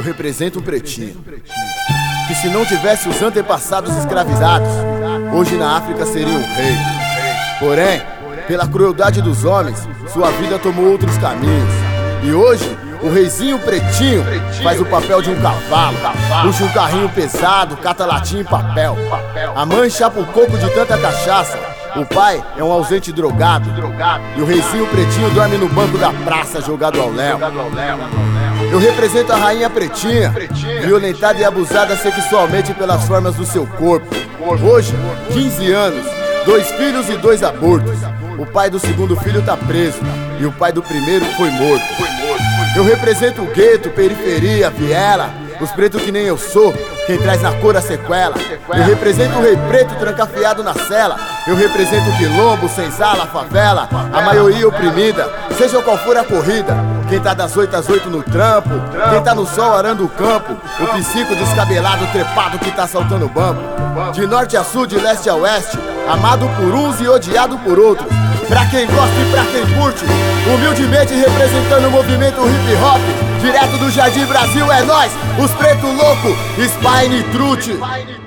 represento o pretinho, que se não tivesse os antepassados escravizados, hoje na África seria um rei. Porém, pela crueldade dos homens, sua vida tomou outros caminhos. E hoje, o reizinho pretinho faz o papel de um cavalo, puxa um carrinho pesado, cata latinha e papel. A mãe chapa o coco de tanta cachaça, o pai é um ausente drogado, e o reizinho pretinho dorme no banco da praça jogado ao léu. Eu represento a rainha pretinha, violentada e abusada sexualmente pelas formas do seu corpo. Hoje, 15 anos, 2 filhos e 2 abortos. O pai do segundo filho tá preso e o pai do primeiro foi morto. Eu represento o gueto, periferia, viela, os pretos que nem eu sou, quem traz na cor a sequela. Eu represento o rei preto trancafiado na cela. Eu represento o quilombo, senzala, favela, a maioria oprimida, seja qual for a corrida. Quem tá das 8 às 8 no trampo, quem tá no sol arando o campo, o psico descabelado, trepado que tá saltando o banco. De norte a sul, de leste a oeste, amado por uns e odiado por outros. Pra quem gosta e pra quem curte, humildemente representando o movimento hip hop, direto do Jardim Brasil é nós, os preto louco, Spine Trute.